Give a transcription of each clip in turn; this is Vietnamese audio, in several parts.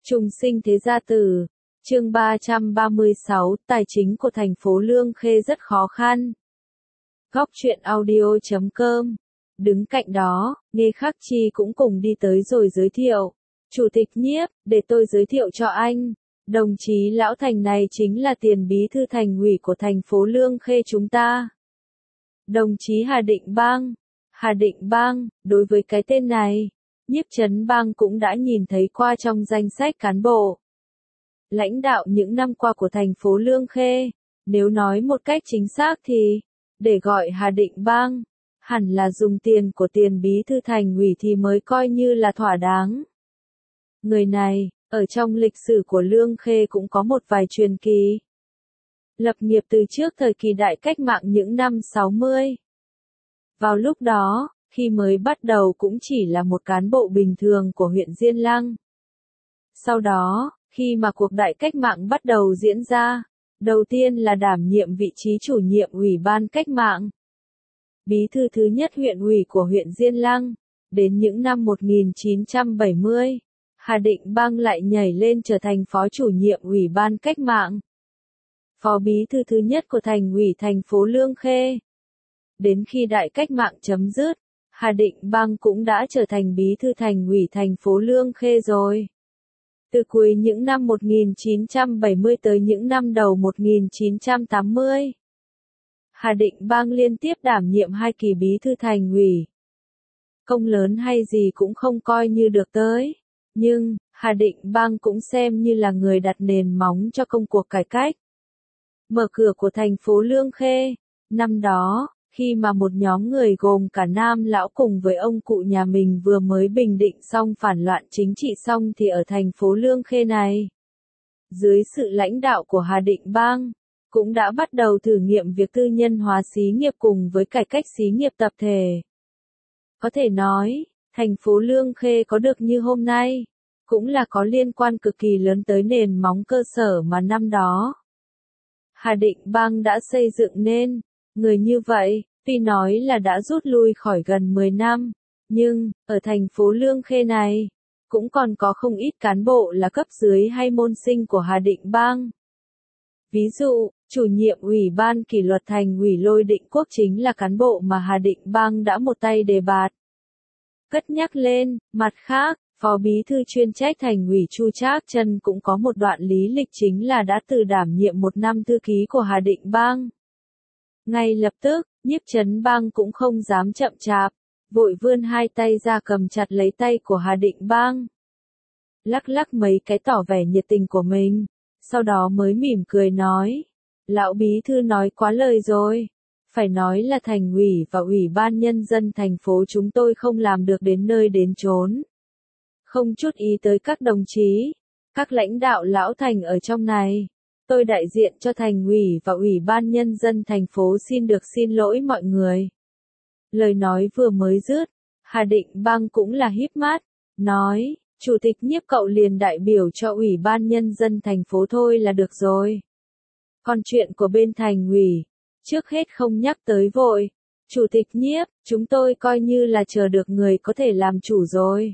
Trùng sinh thế gia tử, chương 336, tài chính của thành phố Lương Khê rất khó khăn. Góc truyện audio.com. Đứng cạnh đó, Nghê Khắc Chi cũng cùng đi tới rồi giới thiệu. Chủ tịch Nhiếp, để tôi giới thiệu cho anh. Đồng chí Lão Thành này chính là tiền bí thư thành ủy của thành phố Lương Khê chúng ta. Đồng chí Hà Định Bang. Hà Định Bang, đối với cái tên này, Nhiếp Trấn Bang cũng đã nhìn thấy qua trong danh sách cán bộ lãnh đạo những năm qua của thành phố Lương Khê. Nếu nói một cách chính xác thì, để gọi Hà Định Bang, hẳn là dùng tiền của tiền bí thư thành ủy thì mới coi như là thỏa đáng. Người này, ở trong lịch sử của Lương Khê cũng có một vài truyền kỳ. Lập nghiệp từ trước thời kỳ đại cách mạng những năm 60. Vào lúc đó, khi mới bắt đầu cũng chỉ là một cán bộ bình thường của huyện Diên Lăng. Sau đó, khi mà cuộc đại cách mạng bắt đầu diễn ra, đầu tiên là đảm nhiệm vị trí chủ nhiệm ủy ban cách mạng. Bí thư thứ nhất huyện ủy của huyện Diên Lăng. Đến những năm 1970, Hà Định Bang lại nhảy lên trở thành phó chủ nhiệm ủy ban cách mạng. Phó bí thư thứ nhất của thành ủy thành phố Lương Khê. Đến khi đại cách mạng chấm dứt, Hà Định Bang cũng đã trở thành bí thư thành ủy thành phố Lương Khê rồi. Từ cuối những năm 1970 tới những năm đầu 1980, Hà Định Bang liên tiếp đảm nhiệm 2 kỳ bí thư thành ủy. Công lớn hay gì cũng không coi như được tới, nhưng Hà Định Bang cũng xem như là người đặt nền móng cho công cuộc cải cách, mở cửa của thành phố Lương Khê. Năm đó, khi mà một nhóm người gồm cả Nam Lão cùng với ông cụ nhà mình vừa mới bình định xong phản loạn chính trị xong thì ở thành phố Lương Khê này, dưới sự lãnh đạo của Hà Định Bang, cũng đã bắt đầu thử nghiệm việc tư nhân hóa xí nghiệp cùng với cải cách xí nghiệp tập thể. Có thể nói, thành phố Lương Khê có được như hôm nay, cũng là có liên quan cực kỳ lớn tới nền móng cơ sở mà năm đó Hà Định Bang đã xây dựng nên. Người như vậy, tuy nói là đã rút lui khỏi gần 10 năm, nhưng, ở thành phố Lương Khê này, cũng còn có không ít cán bộ là cấp dưới hay môn sinh của Hà Định Bang. Ví dụ, chủ nhiệm ủy ban kỷ luật thành ủy Lôi Định Quốc chính là cán bộ mà Hà Định Bang đã một tay đề bạt, cất nhắc lên. Mặt khác, phó bí thư chuyên trách thành ủy Chu Trác Trân cũng có một đoạn lý lịch chính là đã từ đảm nhiệm 1 năm thư ký của Hà Định Bang. Ngay lập tức, Nhiếp Trấn Bang cũng không dám chậm chạp, vội vươn 2 tay ra cầm chặt lấy tay của Hà Định Bang. Lắc lắc mấy cái tỏ vẻ nhiệt tình của mình, sau đó mới mỉm cười nói, lão bí thư nói quá lời rồi, phải nói là thành ủy và ủy ban nhân dân thành phố chúng tôi không làm được đến nơi đến chốn. Không chút ý tới các đồng chí, các lãnh đạo lão thành ở trong này. Tôi đại diện cho thành ủy và ủy ban nhân dân thành phố xin được xin lỗi mọi người. Lời nói vừa mới dứt, Hà Định Bang cũng là híp mắt, nói, chủ tịch Nhiếp cậu liền đại biểu cho ủy ban nhân dân thành phố thôi là được rồi. Còn chuyện của bên thành ủy, trước hết không nhắc tới vội. Chủ tịch Nhiếp, chúng tôi coi như là chờ được người có thể làm chủ rồi.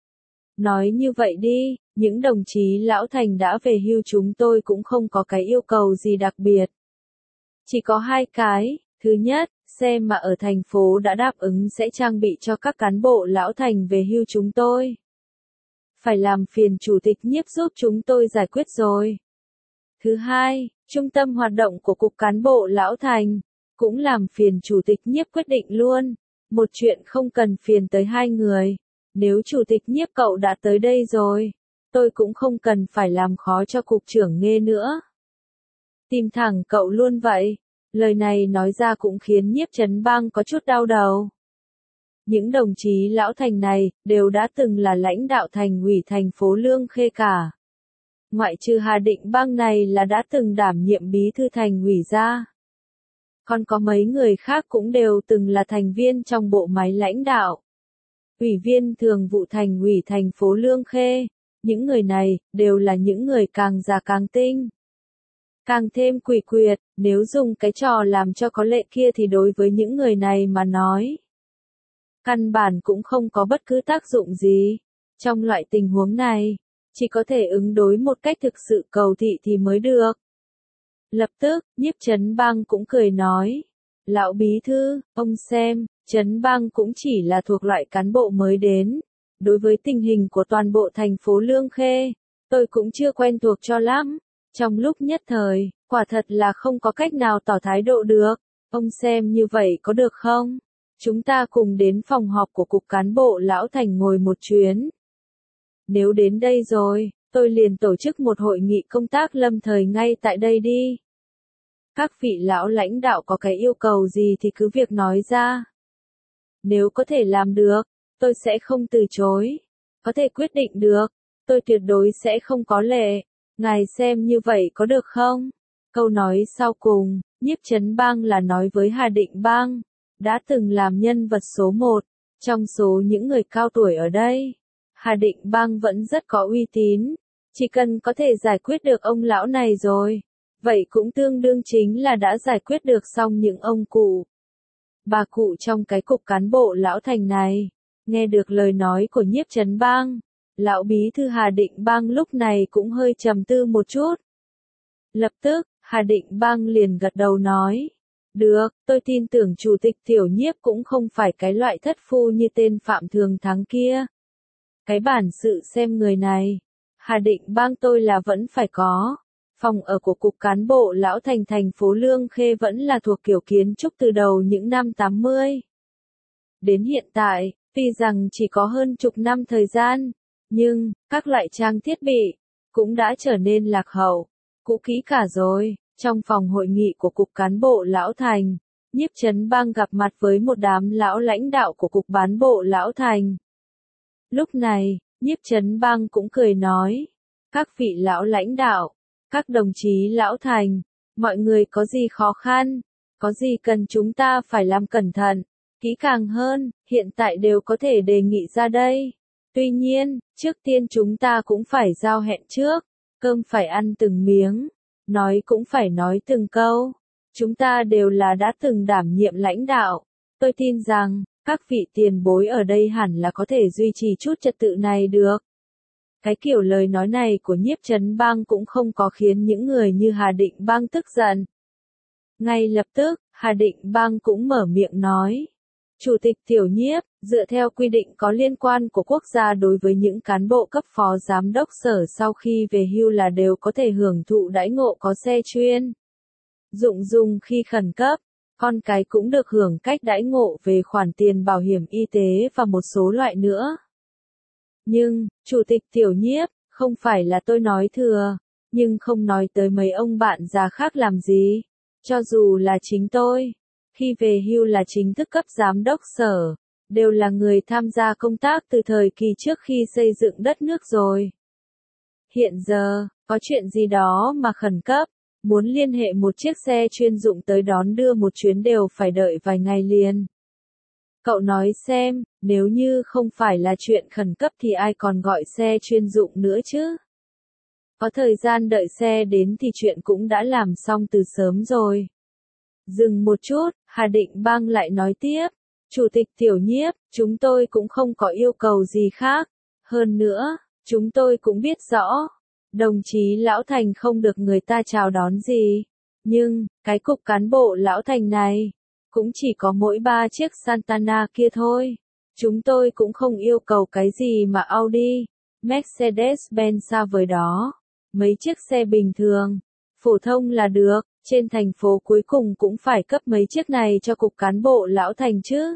Nói như vậy đi, những đồng chí lão thành đã về hưu chúng tôi cũng không có cái yêu cầu gì đặc biệt. Chỉ có 2 cái, thứ nhất, xe mà ở thành phố đã đáp ứng sẽ trang bị cho các cán bộ lão thành về hưu chúng tôi. Phải làm phiền chủ tịch Nhiếp giúp chúng tôi giải quyết rồi. Thứ hai, trung tâm hoạt động của cục cán bộ lão thành, cũng làm phiền chủ tịch Nhiếp quyết định luôn. Một chuyện không cần phiền tới 2 người. Nếu chủ tịch Nhiếp cậu đã tới đây rồi, tôi cũng không cần phải làm khó cho cục trưởng Nghê nữa. Tìm thẳng cậu luôn vậy. Lời này nói ra cũng khiến Nhiếp Trấn Bang có chút đau đầu. Những đồng chí lão thành này đều đã từng là lãnh đạo thành ủy thành phố Lương Khê cả. Ngoại trừ Hà Định Bang này là đã từng đảm nhiệm bí thư thành ủy ra. Còn có mấy người khác cũng đều từng là thành viên trong bộ máy lãnh đạo. Ủy viên thường vụ thành ủy thành phố Lương Khê. Những người này, đều là những người càng già càng tinh. Càng thêm quỷ quyệt, nếu dùng cái trò làm cho có lệ kia thì đối với những người này mà nói, căn bản cũng không có bất cứ tác dụng gì. Trong loại tình huống này, chỉ có thể ứng đối một cách thực sự cầu thị thì mới được. Lập tức, Nhiếp Chấn Bang cũng cười nói, lão bí thư, ông xem, Chấn Bang cũng chỉ là thuộc loại cán bộ mới đến. Đối với tình hình của toàn bộ thành phố Lương Khê, tôi cũng chưa quen thuộc cho lắm. Trong lúc nhất thời, quả thật là không có cách nào tỏ thái độ được. Ông xem như vậy có được không? Chúng ta cùng đến phòng họp của Cục Cán bộ Lão Thành ngồi một chuyến. Nếu đến đây rồi, tôi liền tổ chức một hội nghị công tác lâm thời ngay tại đây đi. Các vị lão lãnh đạo có cái yêu cầu gì thì cứ việc nói ra. Nếu có thể làm được, tôi sẽ không từ chối. Có thể quyết định được, tôi tuyệt đối sẽ không có lệ. Ngài xem như vậy có được không? Câu nói sau cùng, Nhiếp Chấn Bang là nói với Hà Định Bang, đã từng làm nhân vật số 1, trong số những người cao tuổi ở đây. Hà Định Bang vẫn rất có uy tín, chỉ cần có thể giải quyết được ông lão này rồi, vậy cũng tương đương chính là đã giải quyết được xong những ông cụ, bà cụ trong cái cục cán bộ Lão Thành này. Nghe được lời nói của Nhiếp Chấn Bang, lão bí thư Hà Định Bang lúc này cũng hơi trầm tư một chút. Lập tức, Hà Định Bang liền gật đầu nói, được, tôi tin tưởng chủ tịch Tiểu Nhiếp cũng không phải cái loại thất phu như tên Phạm Thường Thắng kia. Cái bản sự xem người này, Hà Định Bang tôi là vẫn phải có. Phòng ở của Cục Cán bộ Lão Thành thành phố Lương Khê vẫn là thuộc kiểu kiến trúc từ đầu những năm 80. Đến hiện tại, tuy rằng chỉ có hơn chục năm thời gian, nhưng, các loại trang thiết bị, cũng đã trở nên lạc hậu, cũ kỹ cả rồi. Trong phòng hội nghị của Cục Cán bộ Lão Thành, Nhiếp Chấn Bang gặp mặt với một đám lão lãnh đạo của Cục Bán bộ Lão Thành. Lúc này, Nhiếp Chấn Bang cũng cười nói, các vị lão lãnh đạo, các đồng chí Lão Thành, mọi người có gì khó khăn, có gì cần chúng ta phải làm cẩn thận, kỹ càng hơn, hiện tại đều có thể đề nghị ra đây. Tuy nhiên, trước tiên chúng ta cũng phải giao hẹn trước, cơm phải ăn từng miếng, nói cũng phải nói từng câu. Chúng ta đều là đã từng đảm nhiệm lãnh đạo, tôi tin rằng, các vị tiền bối ở đây hẳn là có thể duy trì chút trật tự này được. Cái kiểu lời nói này của Nhiếp Chấn Bang cũng không có khiến những người như Hà Định Bang tức giận. Ngay lập tức, Hà Định Bang cũng mở miệng nói, Chủ tịch Tiểu Nhiếp, dựa theo quy định có liên quan của quốc gia đối với những cán bộ cấp phó giám đốc sở sau khi về hưu là đều có thể hưởng thụ đãi ngộ có xe chuyên dụng dùng khi khẩn cấp, con cái cũng được hưởng cách đãi ngộ về khoản tiền bảo hiểm y tế và một số loại nữa. Nhưng, Chủ tịch Tiểu Nhiếp, không phải là tôi nói thừa, nhưng không nói tới mấy ông bạn già khác làm gì. Cho dù là chính tôi, khi về hưu là chính thức cấp giám đốc sở, đều là người tham gia công tác từ thời kỳ trước khi xây dựng đất nước rồi. Hiện giờ, có chuyện gì đó mà khẩn cấp, muốn liên hệ một chiếc xe chuyên dụng tới đón đưa một chuyến đều phải đợi vài ngày liền. Cậu nói xem, nếu như không phải là chuyện khẩn cấp thì ai còn gọi xe chuyên dụng nữa chứ? Có thời gian đợi xe đến thì chuyện cũng đã làm xong từ sớm rồi. Dừng một chút, Hà Định Bang lại nói tiếp, Chủ tịch Tiểu Nhiếp, chúng tôi cũng không có yêu cầu gì khác. Hơn nữa, chúng tôi cũng biết rõ, đồng chí Lão Thành không được người ta chào đón gì. Nhưng, cái cục cán bộ Lão Thành này, cũng chỉ có mỗi 3 chiếc Santana kia thôi. Chúng tôi cũng không yêu cầu cái gì mà Audi, Mercedes-Benz xa với đó. Mấy chiếc xe bình thường, phổ thông là được, trên thành phố cuối cùng cũng phải cấp mấy chiếc này cho Cục Cán bộ Lão Thành chứ.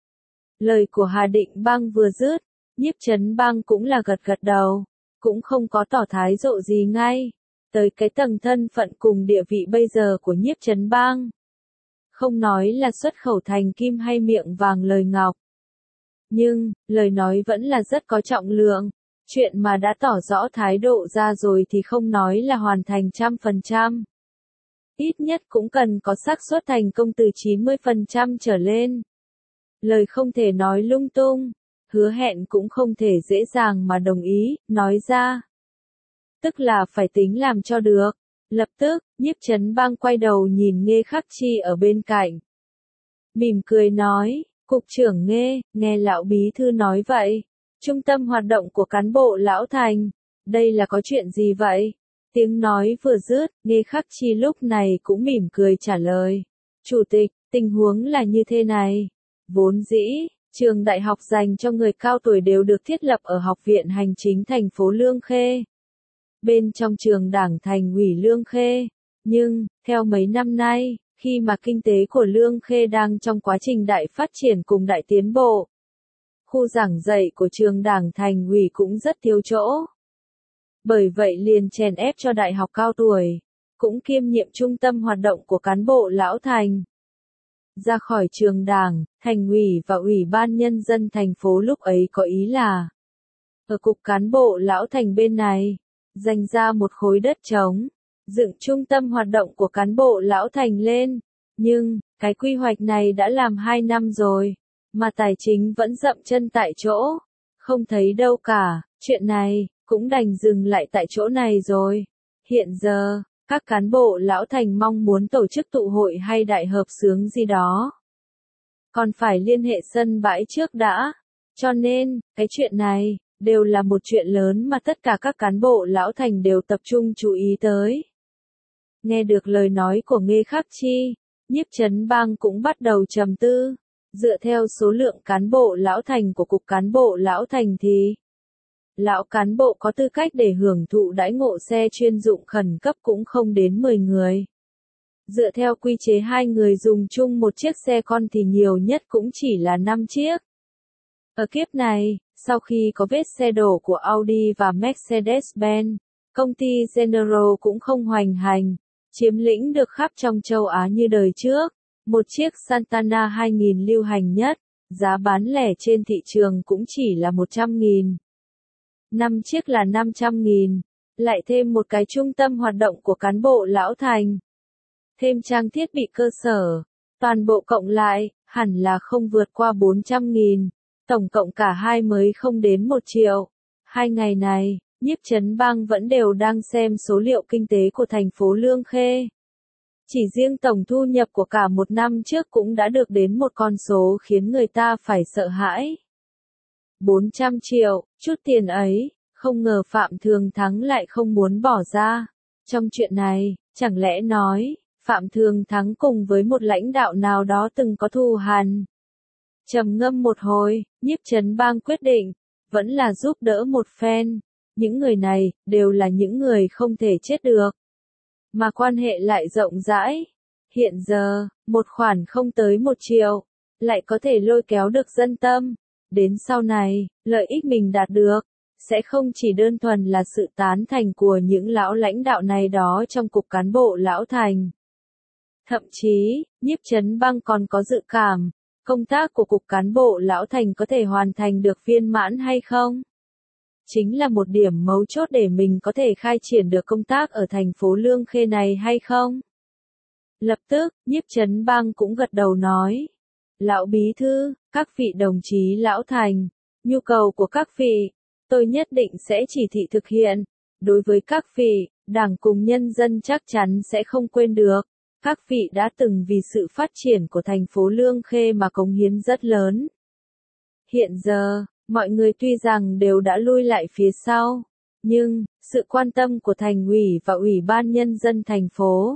Lời của Hà Định Bang vừa dứt, Nhiếp Chấn Bang cũng là gật gật đầu, cũng không có tỏ thái độ gì ngay. Tới cái tầng thân phận cùng địa vị bây giờ của Nhiếp Chấn Bang. Không nói là xuất khẩu thành kim hay miệng vàng lời ngọc. Nhưng, lời nói vẫn là rất có trọng lượng. Chuyện mà đã tỏ rõ thái độ ra rồi thì không nói là hoàn thành 100%. Ít nhất cũng cần có xác suất thành công từ 90% trở lên. Lời không thể nói lung tung, hứa hẹn cũng không thể dễ dàng mà đồng ý, nói ra. Tức là phải tính làm cho được. Lập tức, Nhiếp Chấn Bang quay đầu nhìn Nghê Khắc Chi ở bên cạnh. Mỉm cười nói, Cục trưởng Nghê, nghe lão bí thư nói vậy. Trung tâm hoạt động của cán bộ Lão Thành, Đây là có chuyện gì vậy? Tiếng nói vừa dứt, Nghê Khắc Chi lúc này cũng mỉm cười trả lời. Chủ tịch, tình huống là như thế này. Vốn dĩ, trường đại học dành cho người cao tuổi đều được thiết lập ở Học viện Hành chính thành phố Lương Khê. Bên trong trường Đảng Thành ủy Lương Khê. Nhưng, theo mấy năm nay, khi mà kinh tế của Lương Khê đang trong quá trình đại phát triển cùng đại tiến bộ, khu giảng dạy của trường Đảng Thành ủy cũng rất thiếu chỗ. Bởi vậy liền chèn ép cho đại học cao tuổi, cũng kiêm nhiệm trung tâm hoạt động của cán bộ lão thành. Ra khỏi trường Đảng, Thành ủy và Ủy ban Nhân dân thành phố lúc ấy có ý là ở cục cán bộ lão thành bên này, dành ra một khối đất trống, dựng trung tâm hoạt động của cán bộ lão thành lên. Nhưng, cái quy hoạch này đã làm 2 năm rồi, mà tài chính vẫn dậm chân tại chỗ, không thấy đâu cả, chuyện này cũng đành dừng lại tại chỗ này rồi. Hiện giờ, các cán bộ lão thành mong muốn tổ chức tụ hội hay đại hợp xướng gì đó, còn phải liên hệ sân bãi trước đã. Cho nên, cái chuyện này đều là một chuyện lớn mà tất cả các cán bộ lão thành đều tập trung chú ý tới. Nghe được lời nói của Nghê Khắc Chi, Nhiếp Chấn Bang cũng bắt đầu trầm tư. Dựa theo số lượng cán bộ lão thành của cục cán bộ lão thành thì lão cán bộ có tư cách để hưởng thụ đãi ngộ xe chuyên dụng khẩn cấp cũng không đến 10 người. Dựa theo quy chế 2 người dùng chung một chiếc xe con thì nhiều nhất cũng chỉ là 5 chiếc. Ở kiếp này, sau khi có vết xe đổ của Audi và Mercedes-Benz, công ty General cũng không hoành hành, chiếm lĩnh được khắp trong châu Á như đời trước. Một chiếc Santana 2000 lưu hành nhất, giá bán lẻ trên thị trường cũng chỉ là 100.000. 5 chiếc là 500.000, lại thêm một cái trung tâm hoạt động của cán bộ lão thành. Thêm trang thiết bị cơ sở, toàn bộ cộng lại, hẳn là không vượt qua 400.000, tổng cộng cả hai mới không đến 1 triệu. 2 ngày này, Nhiếp Chấn Bang vẫn đều đang xem số liệu kinh tế của thành phố Lương Khê. Chỉ riêng tổng thu nhập của cả một năm trước cũng đã được đến một con số khiến người ta phải sợ hãi. 400 triệu, chút tiền ấy, không ngờ Phạm Thường Thắng lại không muốn bỏ ra. Trong chuyện này, chẳng lẽ nói, Phạm Thường Thắng cùng với một lãnh đạo nào đó từng có thù hằn? Trầm ngâm một hồi, Nhiếp Chấn Bang quyết định, vẫn là giúp đỡ một phen. Những người này, đều là những người không thể chết được. Mà quan hệ lại rộng rãi. Hiện giờ, một khoản không tới 1 triệu, lại có thể lôi kéo được dân tâm. Đến sau này, lợi ích mình đạt được, sẽ không chỉ đơn thuần là sự tán thành của những lão lãnh đạo này đó trong cục cán bộ lão thành. Thậm chí, Nhiếp Chấn Bang còn có dự cảm, công tác của cục cán bộ lão thành có thể hoàn thành được viên mãn hay không? Chính là một điểm mấu chốt để mình có thể khai triển được công tác ở thành phố Lương Khê này hay không? Lập tức, Nhiếp Chấn Bang cũng gật đầu nói. Lão bí thư, các vị đồng chí lão thành, nhu cầu của các vị, tôi nhất định sẽ chỉ thị thực hiện. Đối với các vị, Đảng cùng nhân dân chắc chắn sẽ không quên được. Các vị đã từng vì sự phát triển của thành phố Lương Khê mà cống hiến rất lớn. Hiện giờ, mọi người tuy rằng đều đã lui lại phía sau, nhưng, sự quan tâm của thành ủy và ủy ban nhân dân thành phố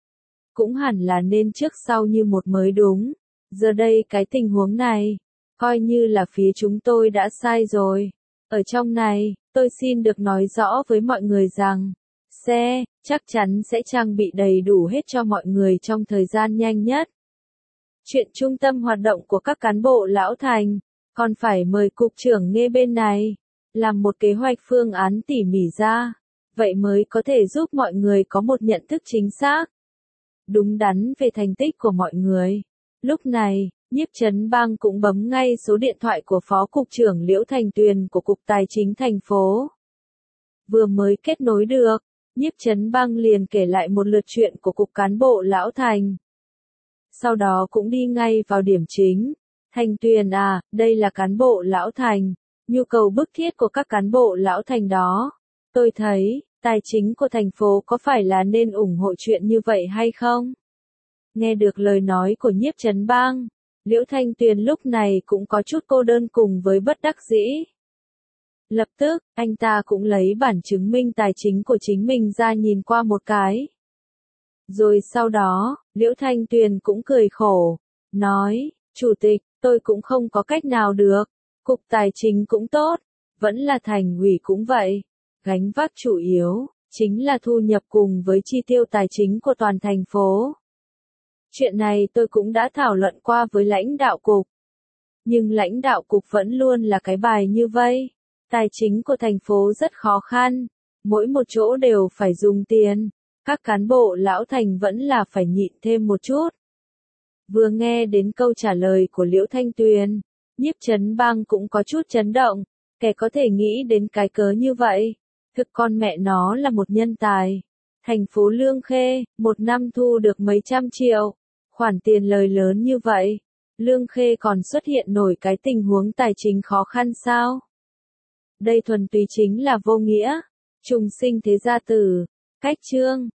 cũng hẳn là nên trước sau như một mới đúng. Giờ đây cái tình huống này, coi như là phía chúng tôi đã sai rồi. Ở trong này, tôi xin được nói rõ với mọi người rằng, xe, chắc chắn sẽ trang bị đầy đủ hết cho mọi người trong thời gian nhanh nhất. Chuyện trung tâm hoạt động của các cán bộ lão thành, còn phải mời cục trưởng Nghê bên này, làm một kế hoạch phương án tỉ mỉ ra, vậy mới có thể giúp mọi người có một nhận thức chính xác, đúng đắn về thành tích của mọi người. Lúc này, Nhiếp Chấn Bang cũng bấm ngay số điện thoại của Phó Cục trưởng Liễu Thành Tuyền của Cục Tài chính thành phố. Vừa mới kết nối được, Nhiếp Chấn Bang liền kể lại một lượt chuyện của Cục Cán bộ Lão Thành. Sau đó cũng đi ngay vào điểm chính. Thành Tuyền à, đây là cán bộ Lão Thành, nhu cầu bức thiết của các cán bộ Lão Thành đó. Tôi thấy, tài chính của thành phố có phải là nên ủng hộ chuyện như vậy hay không? Nghe được lời nói của Nhiếp Chấn Bang, Liễu Thanh Tuyền lúc này cũng có chút cô đơn cùng với bất đắc dĩ. Lập tức, anh ta cũng lấy bản chứng minh tài chính của chính mình ra nhìn qua một cái. Rồi sau đó, Liễu Thanh Tuyền cũng cười khổ, nói, Chủ tịch, tôi cũng không có cách nào được, Cục Tài chính cũng tốt, vẫn là Thành ủy cũng vậy, gánh vác chủ yếu, chính là thu nhập cùng với chi tiêu tài chính của toàn thành phố. Chuyện này tôi cũng đã thảo luận qua với lãnh đạo cục. Nhưng lãnh đạo cục vẫn luôn là cái bài như vây. Tài chính của thành phố rất khó khăn. Mỗi một chỗ đều phải dùng tiền. Các cán bộ lão thành vẫn là phải nhịn thêm một chút. Vừa nghe đến câu trả lời của Liễu Thanh Tuyền, Nhiếp Chấn Bang cũng có chút chấn động. Kẻ có thể nghĩ đến cái cớ như vậy. Thực con mẹ nó là một nhân tài. Thành phố Lương Khê, một năm thu được mấy trăm triệu. Khoản tiền lời lớn như vậy. Lương Khê còn xuất hiện nổi cái tình huống tài chính khó khăn sao? Đây thuần túy chính là vô nghĩa. Trùng sinh thế gia tử. Cách chương.